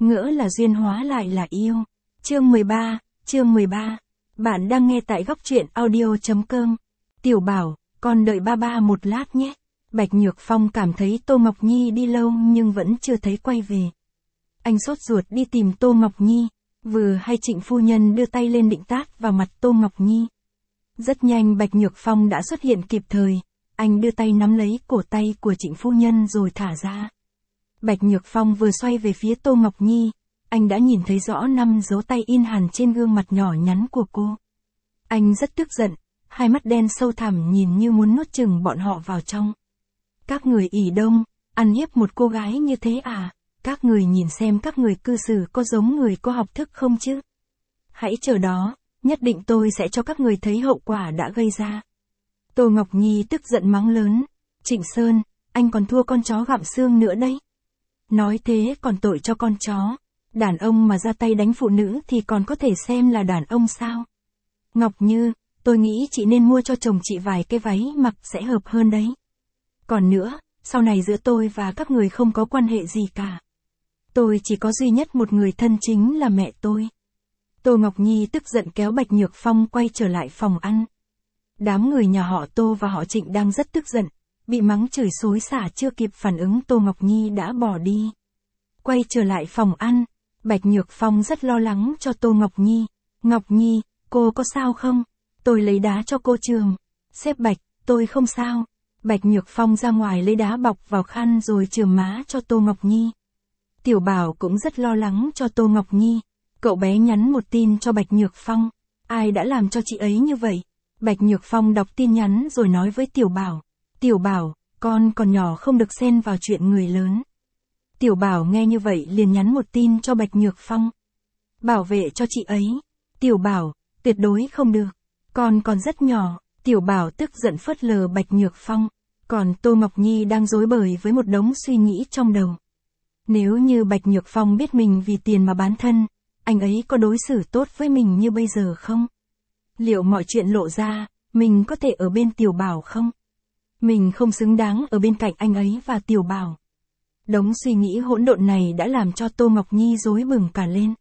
ngỡ là duyên hóa lại là yêu. Chương 13. Bạn đang nghe tại góc truyện audio.com. Tiểu Bảo, con đợi ba ba một lát nhé. Bạch Nhược Phong cảm thấy Tô Ngọc Nhi đi lâu nhưng vẫn chưa thấy quay về. Anh sốt ruột đi tìm Tô Ngọc Nhi, vừa hay Trịnh phu nhân đưa tay lên định tát vào mặt Tô Ngọc Nhi. Rất nhanh Bạch Nhược Phong đã xuất hiện kịp thời, anh đưa tay nắm lấy cổ tay của Trịnh phu nhân rồi thả ra. Bạch Nhược Phong vừa xoay về phía Tô Ngọc Nhi, anh đã nhìn thấy rõ 5 dấu tay in hằn trên gương mặt nhỏ nhắn của cô. Anh rất tức giận, hai mắt đen sâu thẳm nhìn như muốn nuốt chửng bọn họ vào trong. Các người ỷ đông, ăn hiếp một cô gái như thế à? Các người nhìn xem các người cư xử có giống người có học thức không chứ? Hãy chờ đó, nhất định tôi sẽ cho các người thấy hậu quả đã gây ra. Tô Ngọc Nhi tức giận mắng lớn, Trịnh Sơn, anh còn thua con chó gặm xương nữa đấy. Nói thế còn tội cho con chó, đàn ông mà ra tay đánh phụ nữ thì còn có thể xem là đàn ông sao? Ngọc Như, tôi nghĩ chị nên mua cho chồng chị vài cái váy mặc sẽ hợp hơn đấy. Còn nữa, sau này giữa tôi và các người không có quan hệ gì cả. Tôi chỉ có duy nhất một người thân chính là mẹ tôi. Tô Ngọc Nhi tức giận kéo Bạch Nhược Phong quay trở lại phòng ăn. Đám người nhà họ Tô và họ Trịnh đang rất tức giận, bị mắng chửi xối xả chưa kịp phản ứng Tô Ngọc Nhi đã bỏ đi. Quay trở lại phòng ăn, Bạch Nhược Phong rất lo lắng cho Tô Ngọc Nhi. Ngọc Nhi, cô có sao không? Tôi lấy đá cho cô chườm. Sếp Bạch, tôi không sao. Bạch Nhược Phong ra ngoài lấy đá bọc vào khăn rồi chườm má cho Tô Ngọc Nhi. Tiểu Bảo cũng rất lo lắng cho Tô Ngọc Nhi. Cậu bé nhắn một tin cho Bạch Nhược Phong. Ai đã làm cho chị ấy như vậy? Bạch Nhược Phong đọc tin nhắn rồi nói với Tiểu Bảo. Tiểu Bảo, con còn nhỏ không được xen vào chuyện người lớn. Tiểu Bảo nghe như vậy liền nhắn một tin cho Bạch Nhược Phong. Bảo vệ cho chị ấy. Tiểu Bảo, tuyệt đối không được. Con còn rất nhỏ. Tiểu Bảo tức giận phớt lờ Bạch Nhược Phong. Còn Tô Ngọc Nhi đang rối bời với một đống suy nghĩ trong đầu. Nếu như Bạch Nhược Phong biết mình vì tiền mà bán thân, anh ấy có đối xử tốt với mình như bây giờ không? Liệu mọi chuyện lộ ra, mình có thể ở bên Tiểu Bảo không? Mình không xứng đáng ở bên cạnh anh ấy và Tiểu Bảo. Đống suy nghĩ hỗn độn này đã làm cho Tô Ngọc Nhi rối bừng cả lên.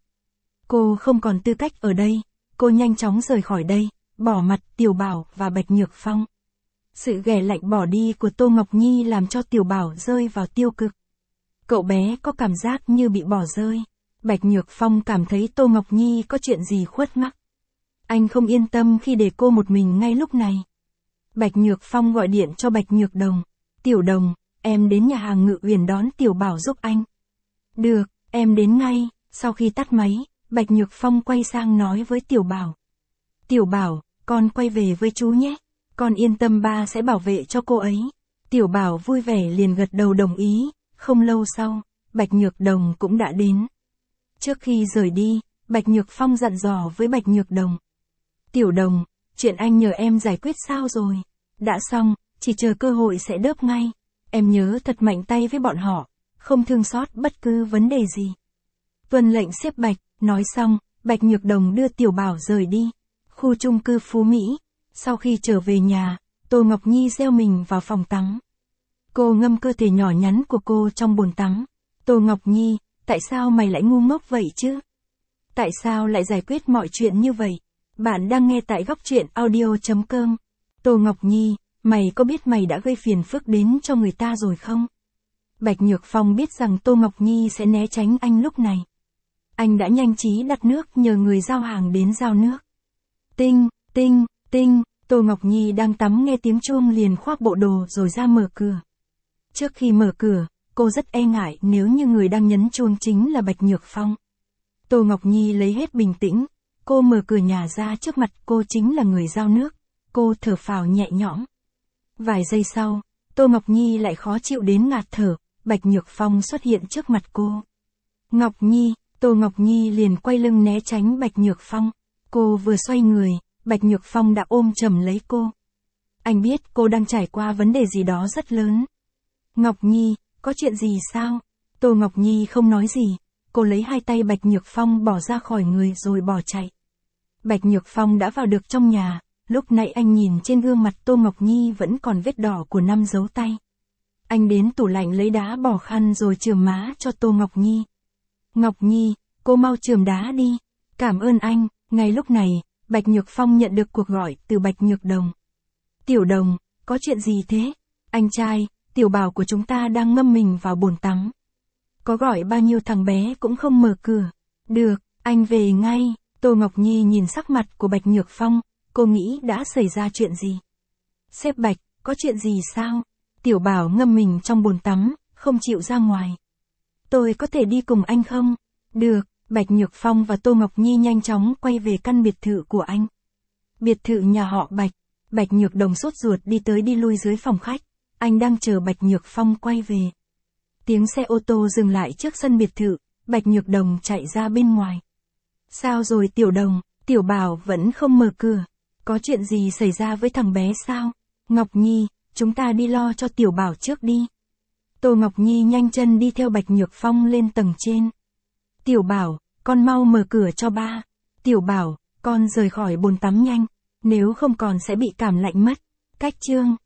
Cô không còn tư cách ở đây, cô nhanh chóng rời khỏi đây, bỏ mặt Tiểu Bảo và Bạch Nhược Phong. Sự ghẻ lạnh bỏ đi của Tô Ngọc Nhi làm cho Tiểu Bảo rơi vào tiêu cực. Cậu bé có cảm giác như bị bỏ rơi. Bạch Nhược Phong cảm thấy Tô Ngọc Nhi có chuyện gì khuất mắc. Anh không yên tâm khi để cô một mình ngay lúc này. Bạch Nhược Phong gọi điện cho Bạch Nhược Đồng. Tiểu Đồng, em đến nhà hàng Ngự Uyển đón Tiểu Bảo giúp anh. Được, em đến ngay. Sau khi tắt máy, Bạch Nhược Phong quay sang nói với Tiểu Bảo. Tiểu Bảo, con quay về với chú nhé. Con yên tâm ba sẽ bảo vệ cho cô ấy. Tiểu Bảo vui vẻ liền gật đầu đồng ý. Không lâu sau, Bạch Nhược Đồng cũng đã đến. Trước khi rời đi, Bạch Nhược Phong dặn dò với Bạch Nhược Đồng. Tiểu Đồng, chuyện anh nhờ em giải quyết sao rồi? Đã xong, chỉ chờ cơ hội sẽ đớp ngay. Em nhớ thật mạnh tay với bọn họ, không thương xót bất cứ vấn đề gì. Tuân lệnh sếp Bạch, nói xong, Bạch Nhược Đồng đưa Tiểu Bảo rời đi. Khu chung cư Phú Mỹ. Sau khi trở về nhà, Tô Ngọc Nhi gieo mình vào phòng tắm. Cô ngâm cơ thể nhỏ nhắn của cô trong bồn tắm. Tô Ngọc Nhi, tại sao mày lại ngu ngốc vậy chứ? Tại sao lại giải quyết mọi chuyện như vậy? Bạn đang nghe tại góc truyện audio.com. Tô Ngọc Nhi, mày có biết mày đã gây phiền phức đến cho người ta rồi không? Bạch Nhược Phong biết rằng Tô Ngọc Nhi sẽ né tránh anh lúc này. Anh đã nhanh trí đặt nước nhờ người giao hàng đến giao nước. Tinh, tinh, tinh, Tô Ngọc Nhi đang tắm nghe tiếng chuông liền khoác bộ đồ rồi ra mở cửa. Trước khi mở cửa, cô rất e ngại nếu như người đang nhấn chuông chính là Bạch Nhược Phong. Tô Ngọc Nhi lấy hết bình tĩnh, cô mở cửa nhà ra trước mặt cô chính là người giao nước, cô thở phào nhẹ nhõm. Vài giây sau, Tô Ngọc Nhi lại khó chịu đến ngạt thở, Bạch Nhược Phong xuất hiện trước mặt cô. Ngọc Nhi, Tô Ngọc Nhi liền quay lưng né tránh Bạch Nhược Phong. Cô vừa xoay người, Bạch Nhược Phong đã ôm chầm lấy cô. Anh biết cô đang trải qua vấn đề gì đó rất lớn. Ngọc Nhi, có chuyện gì sao? Tô Ngọc Nhi không nói gì, cô lấy hai tay Bạch Nhược Phong bỏ ra khỏi người rồi bỏ chạy. Bạch Nhược Phong đã vào được trong nhà, lúc nãy anh nhìn trên gương mặt Tô Ngọc Nhi vẫn còn vết đỏ của 5 dấu tay. Anh đến tủ lạnh lấy đá bỏ khăn rồi chườm má cho Tô Ngọc Nhi. Ngọc Nhi, cô mau chườm đá đi. Cảm ơn anh. Ngay lúc này, Bạch Nhược Phong nhận được cuộc gọi từ Bạch Nhược Đồng. Tiểu Đồng, có chuyện gì thế? Anh trai, Tiểu Bảo của chúng ta đang ngâm mình vào bồn tắm. Có gọi bao nhiêu thằng bé cũng không mở cửa. Được, anh về ngay. Tô Ngọc Nhi nhìn sắc mặt của Bạch Nhược Phong, cô nghĩ đã xảy ra chuyện gì. Sếp Bạch, có chuyện gì sao? Tiểu Bảo ngâm mình trong bồn tắm, không chịu ra ngoài. Tôi có thể đi cùng anh không? Được, Bạch Nhược Phong và Tô Ngọc Nhi nhanh chóng quay về căn biệt thự của anh. Biệt thự nhà họ Bạch. Bạch Nhược Đồng sốt ruột đi tới đi lui dưới phòng khách. Anh đang chờ Bạch Nhược Phong quay về. Tiếng xe ô tô dừng lại trước sân biệt thự, Bạch Nhược Đồng chạy ra bên ngoài. Sao rồi Tiểu Đồng, Tiểu Bảo vẫn không mở cửa. Có chuyện gì xảy ra với thằng bé sao? Ngọc Nhi, chúng ta đi lo cho Tiểu Bảo trước đi. Tô Ngọc Nhi nhanh chân đi theo Bạch Nhược Phong lên tầng trên. Tiểu Bảo, con mau mở cửa cho ba. Tiểu Bảo, con rời khỏi bồn tắm nhanh, nếu không còn sẽ bị cảm lạnh mất. Cách chương